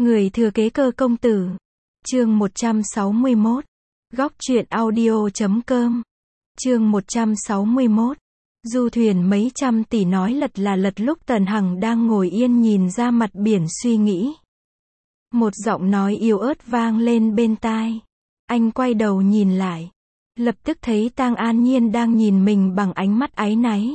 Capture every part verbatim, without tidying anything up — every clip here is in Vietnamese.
Người thừa kế Cơ công tử. Chương một trăm sáu mươi mốt. Góc truyện audio chấm com. Chương một trăm sáu mươi mốt. Du thuyền mấy trăm tỷ nói lật là lật lúc Tần Hằng đang ngồi yên nhìn ra mặt biển suy nghĩ. Một giọng nói yếu ớt vang lên bên tai. Anh quay đầu nhìn lại. Lập tức thấy Tang An Nhiên đang nhìn mình bằng ánh mắt áy náy.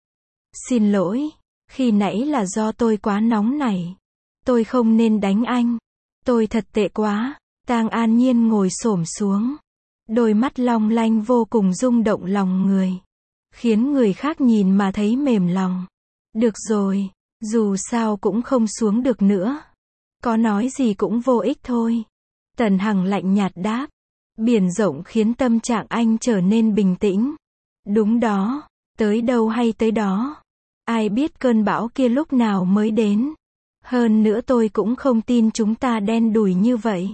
Xin lỗi, khi nãy là do tôi quá nóng nảy. Tôi không nên đánh anh. Tôi thật tệ quá. Tang An Nhiên ngồi xổm xuống. Đôi mắt long lanh vô cùng rung động lòng người. Khiến người khác nhìn mà thấy mềm lòng. Được rồi, dù sao cũng không xuống được nữa. Có nói gì cũng vô ích thôi. Tần Hằng lạnh nhạt đáp. Biển rộng khiến tâm trạng anh trở nên bình tĩnh. Đúng đó, tới đâu hay tới đó. Ai biết cơn bão kia lúc nào mới đến. Hơn nữa tôi cũng không tin chúng ta đen đủi như vậy.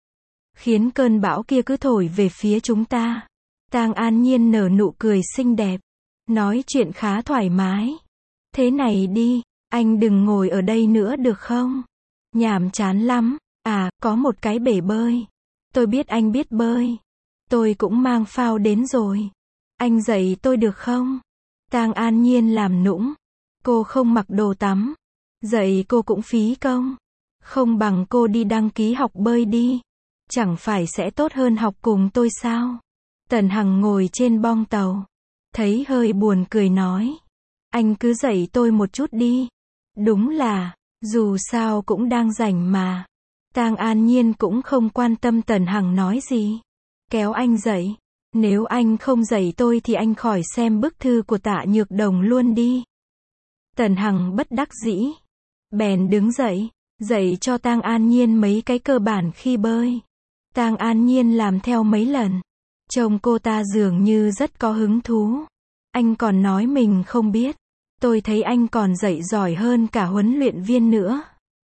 Khiến cơn bão kia cứ thổi về phía chúng ta. Tang An Nhiên nở nụ cười xinh đẹp. Nói chuyện khá thoải mái. Thế này đi, anh đừng ngồi ở đây nữa được không? Nhàm chán lắm. À, có một cái bể bơi. Tôi biết anh biết bơi. Tôi cũng mang phao đến rồi. Anh dạy tôi được không? Tang An Nhiên làm nũng. Cô không mặc đồ tắm. Dạy cô cũng phí công. Không bằng cô đi đăng ký học bơi đi. Chẳng phải sẽ tốt hơn học cùng tôi sao? Tần Hằng ngồi trên bong tàu. Thấy hơi buồn cười nói. Anh cứ dạy tôi một chút đi. Đúng là, dù sao cũng đang rảnh mà. Tang An Nhiên cũng không quan tâm Tần Hằng nói gì. Kéo anh dậy. Nếu anh không dạy tôi thì anh khỏi xem bức thư của Tạ Nhược Đồng luôn đi. Tần Hằng bất đắc dĩ. Bèn đứng dậy. Dạy cho Tang An Nhiên mấy cái cơ bản khi bơi. Tang An Nhiên làm theo mấy lần. Trông cô ta dường như rất có hứng thú. Anh còn nói mình không biết. Tôi thấy anh còn dạy giỏi hơn cả huấn luyện viên nữa.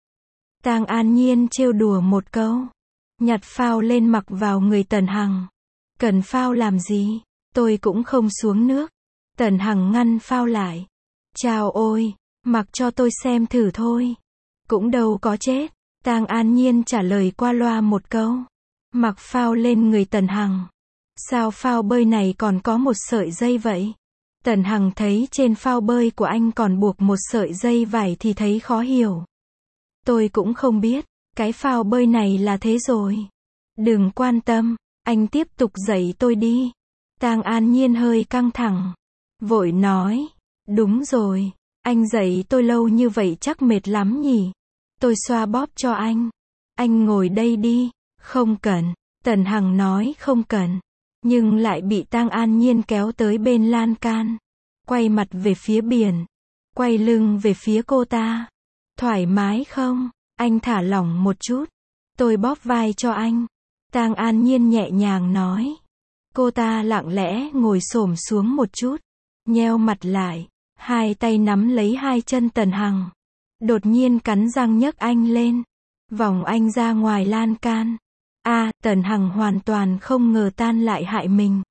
Tang An Nhiên trêu đùa một câu. Nhặt phao lên mặc vào người Tần Hằng. Cần phao làm gì? Tôi cũng không xuống nước. Tần Hằng ngăn phao lại. Chao ôi, mặc cho tôi xem thử thôi. Cũng đâu có chết. Tang An Nhiên trả lời qua loa một câu. Mặc phao lên người Tần Hằng. Sao phao bơi này còn có một sợi dây vậy? Tần Hằng thấy trên phao bơi của anh còn buộc một sợi dây vải thì thấy khó hiểu. Tôi cũng không biết, cái phao bơi này là thế rồi. Đừng quan tâm, anh tiếp tục dạy tôi đi. Tang An Nhiên hơi căng thẳng. Vội nói, đúng rồi, anh dạy tôi lâu như vậy chắc mệt lắm nhỉ. Tôi xoa bóp cho anh. Anh ngồi đây đi. Không cần. Tần Hằng nói không cần. Nhưng lại bị Tang An Nhiên kéo tới bên lan can. Quay mặt về phía biển. Quay lưng về phía cô ta. Thoải mái không? Anh thả lỏng một chút. Tôi bóp vai cho anh. Tang An Nhiên nhẹ nhàng nói. Cô ta lặng lẽ ngồi xổm xuống một chút. Nheo mặt lại. Hai tay nắm lấy hai chân Tần Hằng. Đột nhiên cắn răng nhấc anh lên. Vòng anh ra ngoài lan can. A, à, Tần Hằng hoàn toàn không ngờ tan lại hại mình.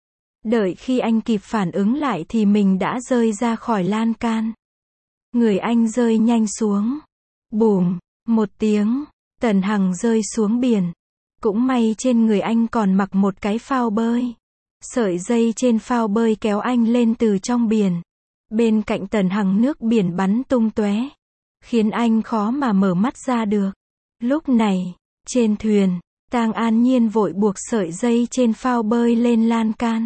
Đợi khi anh kịp phản ứng lại thì mình đã rơi ra khỏi lan can. Người anh rơi nhanh xuống. Bùm, một tiếng, Tần Hằng rơi xuống biển. Cũng may trên người anh còn mặc một cái phao bơi. Sợi dây trên phao bơi kéo anh lên từ trong biển. Bên cạnh Tần Hằng nước biển bắn tung tóe, khiến anh khó mà mở mắt ra được. Lúc này, trên thuyền, Tang An Nhiên vội buộc sợi dây trên phao bơi lên lan can.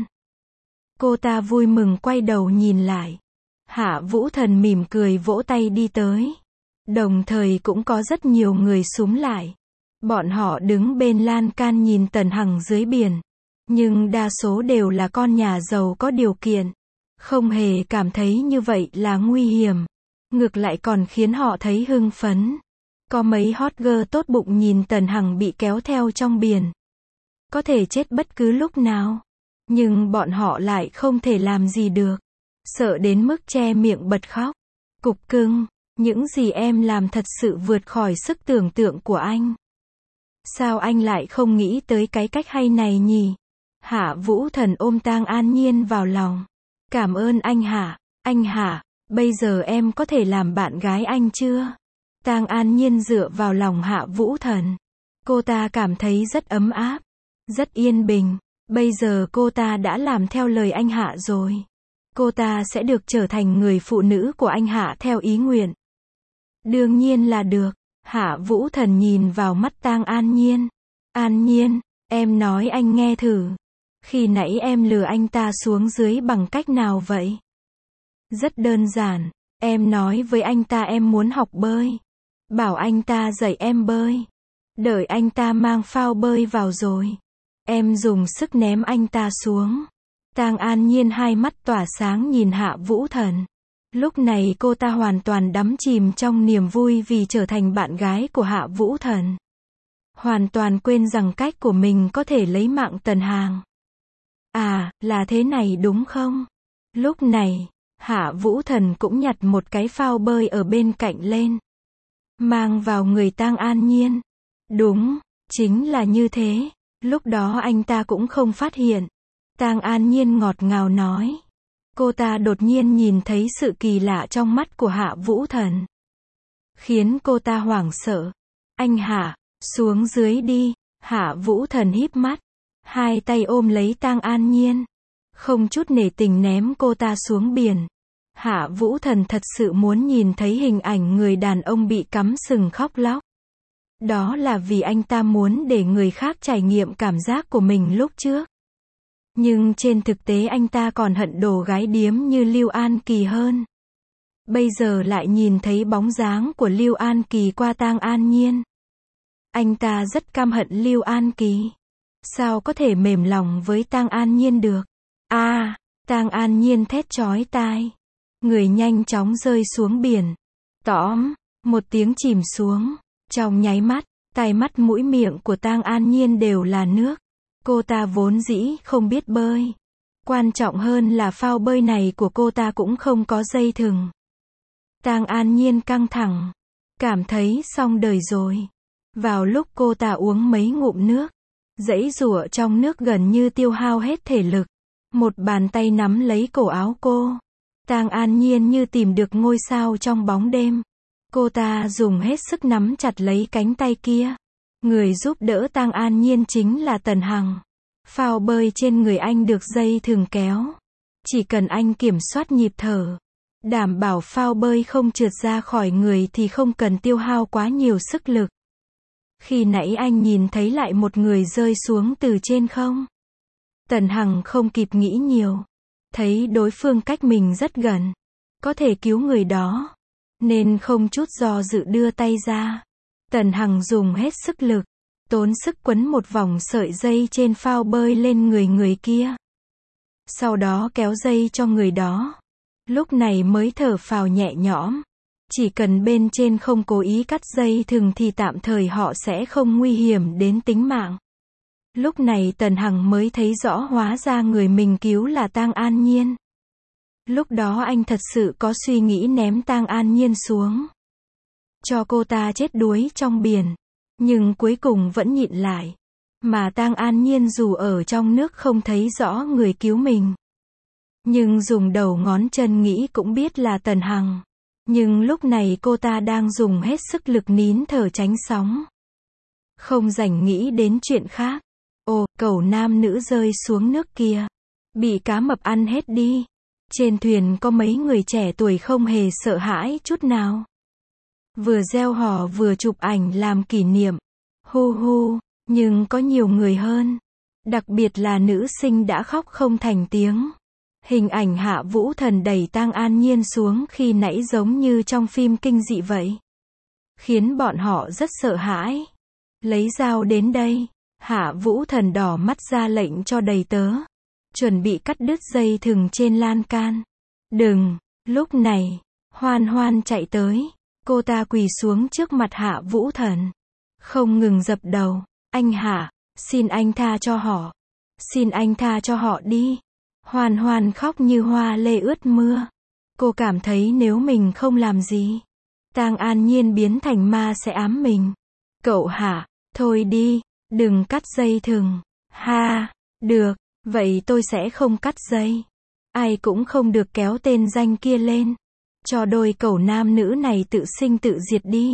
Cô ta vui mừng quay đầu nhìn lại. Hạ Vũ Thần mỉm cười vỗ tay đi tới. Đồng thời cũng có rất nhiều người xúm lại. Bọn họ đứng bên lan can nhìn Tần Hằng dưới biển. Nhưng đa số đều là con nhà giàu có điều kiện. Không hề cảm thấy như vậy là nguy hiểm. Ngược lại còn khiến họ thấy hưng phấn. Có mấy hot girl tốt bụng nhìn Tần Hằng bị kéo theo trong biển. Có thể chết bất cứ lúc nào. Nhưng bọn họ lại không thể làm gì được. Sợ đến mức che miệng bật khóc. Cục cưng, những gì em làm thật sự vượt khỏi sức tưởng tượng của anh. Sao anh lại không nghĩ tới cái cách hay này nhỉ? Hạ Vũ Thần ôm Tang An Nhiên vào lòng. Cảm ơn anh Hạ. Anh Hạ, bây giờ em có thể làm bạn gái anh chưa? Tang An Nhiên dựa vào lòng Hạ Vũ Thần. Cô ta cảm thấy rất ấm áp, rất yên bình. Bây giờ cô ta đã làm theo lời anh Hạ rồi. Cô ta sẽ được trở thành người phụ nữ của anh Hạ theo ý nguyện. Đương nhiên là được. Hạ Vũ Thần nhìn vào mắt Tang An Nhiên. An Nhiên, em nói anh nghe thử. Khi nãy em lừa anh ta xuống dưới bằng cách nào vậy? Rất đơn giản. Em nói với anh ta em muốn học bơi. Bảo anh ta dạy em bơi. Đợi anh ta mang phao bơi vào rồi. Em dùng sức ném anh ta xuống. Tang An Nhiên hai mắt tỏa sáng nhìn Hạ Vũ Thần. Lúc này cô ta hoàn toàn đắm chìm trong niềm vui vì trở thành bạn gái của Hạ Vũ Thần. Hoàn toàn quên rằng cách của mình có thể lấy mạng Tần Hàng. À, là thế này đúng không? Lúc này, Hạ Vũ Thần cũng nhặt một cái phao bơi ở bên cạnh lên. Mang vào người Tang An Nhiên. Đúng, chính là như thế. Lúc đó anh ta cũng không phát hiện. Tang An Nhiên ngọt ngào nói. Cô ta đột nhiên nhìn thấy sự kỳ lạ trong mắt của Hạ Vũ Thần. Khiến cô ta hoảng sợ. Anh Hạ, xuống dưới đi. Hạ Vũ Thần híp mắt. Hai tay ôm lấy Tang An Nhiên. Không chút nể tình ném cô ta xuống biển. Hạ Vũ Thần thật sự muốn nhìn thấy hình ảnh người đàn ông bị cắm sừng khóc lóc. Đó là vì anh ta muốn để người khác trải nghiệm cảm giác của mình lúc trước. Nhưng trên thực tế anh ta còn hận đồ gái điếm như Lưu An Kỳ hơn. Bây giờ lại nhìn thấy bóng dáng của Lưu An Kỳ qua Tang An Nhiên. Anh ta rất căm hận Lưu An Kỳ. Sao có thể mềm lòng với Tang An Nhiên được? A, à, Tang An Nhiên thét chói tai. Người nhanh chóng rơi xuống biển. Tõm, một tiếng chìm xuống. Trong nháy mắt, tai mắt mũi miệng của Tang An Nhiên đều là nước. Cô ta vốn dĩ không biết bơi. Quan trọng hơn là phao bơi này của cô ta cũng không có dây thừng. Tang An Nhiên căng thẳng. Cảm thấy xong đời rồi. Vào lúc cô ta uống mấy ngụm nước, giãy giụa trong nước gần như tiêu hao hết thể lực. Một bàn tay nắm lấy cổ áo cô. Tang An Nhiên như tìm được ngôi sao trong bóng đêm. Cô ta dùng hết sức nắm chặt lấy cánh tay kia. Người giúp đỡ Tang An Nhiên chính là Tần Hằng. Phao bơi trên người anh được dây thừng kéo. Chỉ cần anh kiểm soát nhịp thở, đảm bảo phao bơi không trượt ra khỏi người thì không cần tiêu hao quá nhiều sức lực. Khi nãy anh nhìn thấy lại một người rơi xuống từ trên không? Tần Hằng không kịp nghĩ nhiều. Thấy đối phương cách mình rất gần, có thể cứu người đó, nên không chút do dự đưa tay ra. Tần Hằng dùng hết sức lực, tốn sức quấn một vòng sợi dây trên phao bơi lên người người kia. Sau đó kéo dây cho người đó. Lúc này mới thở phào nhẹ nhõm. Chỉ cần bên trên không cố ý cắt dây thừng thì tạm thời họ sẽ không nguy hiểm đến tính mạng. Lúc này Tần Hằng mới thấy rõ hóa ra người mình cứu là Tang An Nhiên. Lúc đó anh thật sự có suy nghĩ ném Tang An Nhiên xuống, cho cô ta chết đuối trong biển. Nhưng cuối cùng vẫn nhịn lại. Mà Tang An Nhiên dù ở trong nước không thấy rõ người cứu mình, nhưng dùng đầu ngón chân nghĩ cũng biết là Tần Hằng. Nhưng lúc này cô ta đang dùng hết sức lực nín thở tránh sóng. Không rảnh nghĩ đến chuyện khác. Ồ, cẩu nam nữ rơi xuống nước kia. Bị cá mập ăn hết đi. Trên thuyền có mấy người trẻ tuổi không hề sợ hãi chút nào. Vừa reo hò vừa chụp ảnh làm kỷ niệm. Hu hu, nhưng có nhiều người hơn. Đặc biệt là nữ sinh đã khóc không thành tiếng. Hình ảnh Hạ Vũ Thần đẩy Tang An Nhiên xuống khi nãy giống như trong phim kinh dị vậy. Khiến bọn họ rất sợ hãi. Lấy dao đến đây. Hạ Vũ Thần đỏ mắt ra lệnh cho đầy tớ. Chuẩn bị cắt đứt dây thừng trên lan can. Đừng. Lúc này, Hoan Hoan chạy tới. Cô ta quỳ xuống trước mặt Hạ Vũ Thần. Không ngừng dập đầu. Anh Hạ, xin anh tha cho họ. Xin anh tha cho họ đi. Hoan Hoan khóc như hoa lê ướt mưa. Cô cảm thấy nếu mình không làm gì, Tang An Nhiên biến thành ma sẽ ám mình. Cậu Hạ, thôi đi, đừng cắt dây thừng. Ha, được, vậy tôi sẽ không cắt dây. Ai cũng không được kéo tên danh kia lên. Cho đôi cẩu nam nữ này tự sinh tự diệt đi.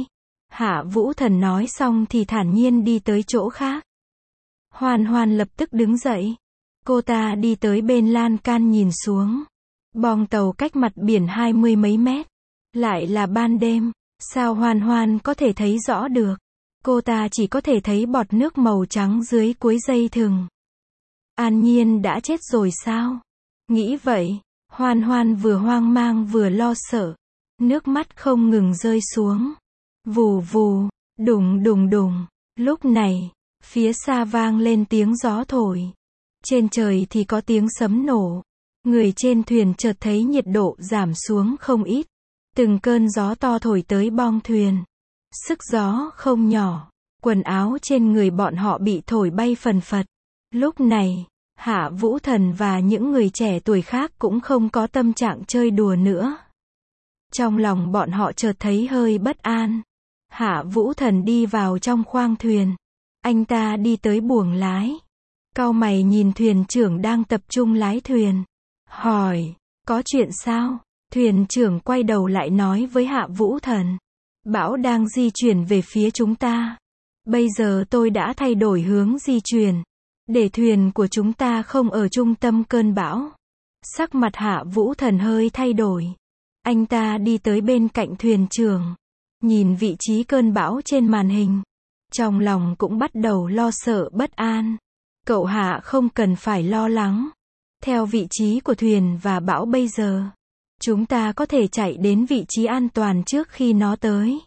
Hạ Vũ Thần nói xong thì thản nhiên đi tới chỗ khác. Hoan Hoan lập tức đứng dậy. Cô ta đi tới bên lan can nhìn xuống. Bong tàu cách mặt biển hai mươi mấy mét. Lại là ban đêm. Sao Hoan Hoan có thể thấy rõ được? Cô ta chỉ có thể thấy bọt nước màu trắng dưới cuối dây thừng. An Nhiên đã chết rồi sao? Nghĩ vậy, Hoan Hoan vừa hoang mang vừa lo sợ. Nước mắt không ngừng rơi xuống. Vù vù, đùng đùng đùng. Lúc này, phía xa vang lên tiếng gió thổi. Trên trời thì có tiếng sấm nổ. Người trên thuyền chợt thấy nhiệt độ giảm xuống không ít. Từng cơn gió to thổi tới bong thuyền. Sức gió không nhỏ. Quần áo trên người bọn họ bị thổi bay phần phật. Lúc này, Hạ Vũ Thần và những người trẻ tuổi khác cũng không có tâm trạng chơi đùa nữa. Trong lòng bọn họ chợt thấy hơi bất an. Hạ Vũ Thần đi vào trong khoang thuyền. Anh ta đi tới buồng lái. Cau mày nhìn thuyền trưởng đang tập trung lái thuyền. Hỏi, có chuyện sao? Thuyền trưởng quay đầu lại nói với Hạ Vũ Thần. Bão đang di chuyển về phía chúng ta. Bây giờ tôi đã thay đổi hướng di chuyển. Để thuyền của chúng ta không ở trung tâm cơn bão. Sắc mặt Hạ Vũ Thần hơi thay đổi. Anh ta đi tới bên cạnh thuyền trưởng. Nhìn vị trí cơn bão trên màn hình. Trong lòng cũng bắt đầu lo sợ bất an. Cậu Hạ không cần phải lo lắng. Theo vị trí của thuyền và bão bây giờ, chúng ta có thể chạy đến vị trí an toàn trước khi nó tới.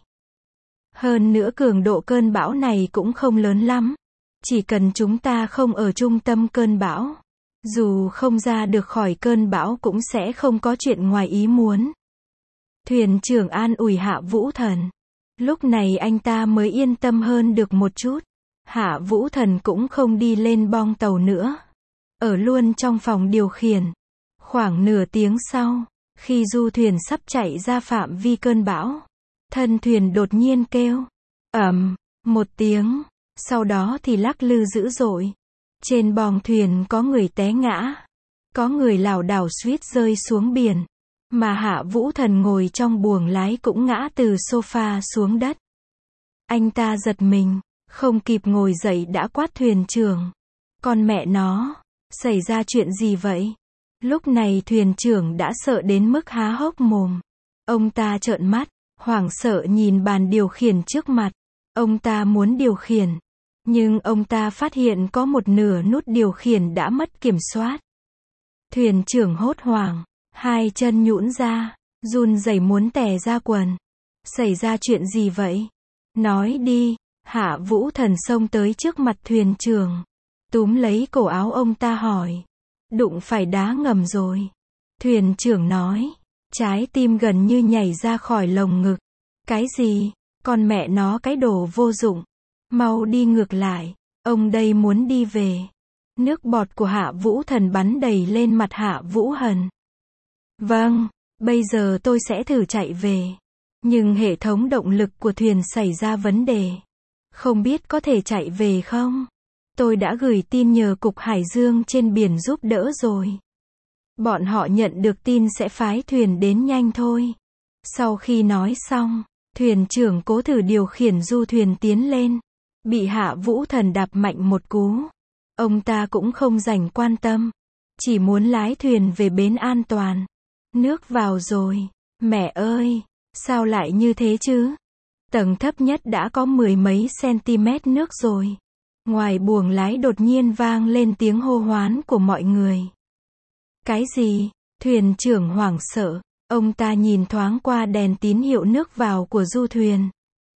Hơn nữa cường độ cơn bão này cũng không lớn lắm. Chỉ cần chúng ta không ở trung tâm cơn bão, dù không ra được khỏi cơn bão cũng sẽ không có chuyện ngoài ý muốn. Thuyền trưởng an ủi Hạ Vũ Thần. Lúc này anh ta mới yên tâm hơn được một chút. Hạ Vũ Thần cũng không đi lên bong tàu nữa. Ở luôn trong phòng điều khiển. Khoảng nửa tiếng sau, khi du thuyền sắp chạy ra phạm vi cơn bão, thân thuyền đột nhiên kêu ầm một tiếng, sau đó thì lắc lư dữ dội. Trên bong thuyền có người té ngã, có người lảo đảo suýt rơi xuống biển, mà Hạ Vũ Thần ngồi trong buồng lái cũng ngã từ sofa xuống đất. Anh ta giật mình, không kịp ngồi dậy đã quát thuyền trưởng. Con mẹ nó, xảy ra chuyện gì vậy? Lúc này thuyền trưởng đã sợ đến mức há hốc mồm. Ông ta trợn mắt, hoảng sợ nhìn bàn điều khiển trước mặt. Ông ta muốn điều khiển, nhưng ông ta phát hiện có một nửa nút điều khiển đã mất kiểm soát. Thuyền trưởng hốt hoảng, hai chân nhũn ra, run rẩy muốn tè ra quần. Xảy ra chuyện gì vậy? Nói đi. Hạ Vũ Thần xông tới trước mặt thuyền trưởng, túm lấy cổ áo ông ta hỏi. Đụng phải đá ngầm rồi. Thuyền trưởng nói, trái tim gần như nhảy ra khỏi lồng ngực. Cái gì? Con mẹ nó cái đồ vô dụng. Mau đi ngược lại, ông đây muốn đi về. Nước bọt của Hạ Vũ Thần bắn đầy lên mặt Hạ Vũ Hần. Vâng, bây giờ tôi sẽ thử chạy về. Nhưng hệ thống động lực của thuyền xảy ra vấn đề. Không biết có thể chạy về không? Tôi đã gửi tin nhờ Cục Hải Dương trên biển giúp đỡ rồi. Bọn họ nhận được tin sẽ phái thuyền đến nhanh thôi. Sau khi nói xong, thuyền trưởng cố thử điều khiển du thuyền tiến lên. Bị Hạ Vũ Thần đạp mạnh một cú. Ông ta cũng không dành quan tâm. Chỉ muốn lái thuyền về bến an toàn. Nước vào rồi. Mẹ ơi, sao lại như thế chứ? Tầng thấp nhất đã có mười mấy cm nước rồi. Ngoài buồng lái đột nhiên vang lên tiếng hô hoán của mọi người. Cái gì? Thuyền trưởng hoảng sợ. Ông ta nhìn thoáng qua đèn tín hiệu nước vào của du thuyền.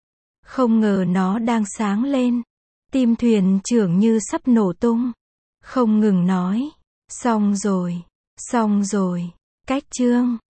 Không ngờ nó đang sáng lên. Tim thuyền trưởng như sắp nổ tung. Không ngừng nói. Xong rồi. Xong rồi. Cách chương.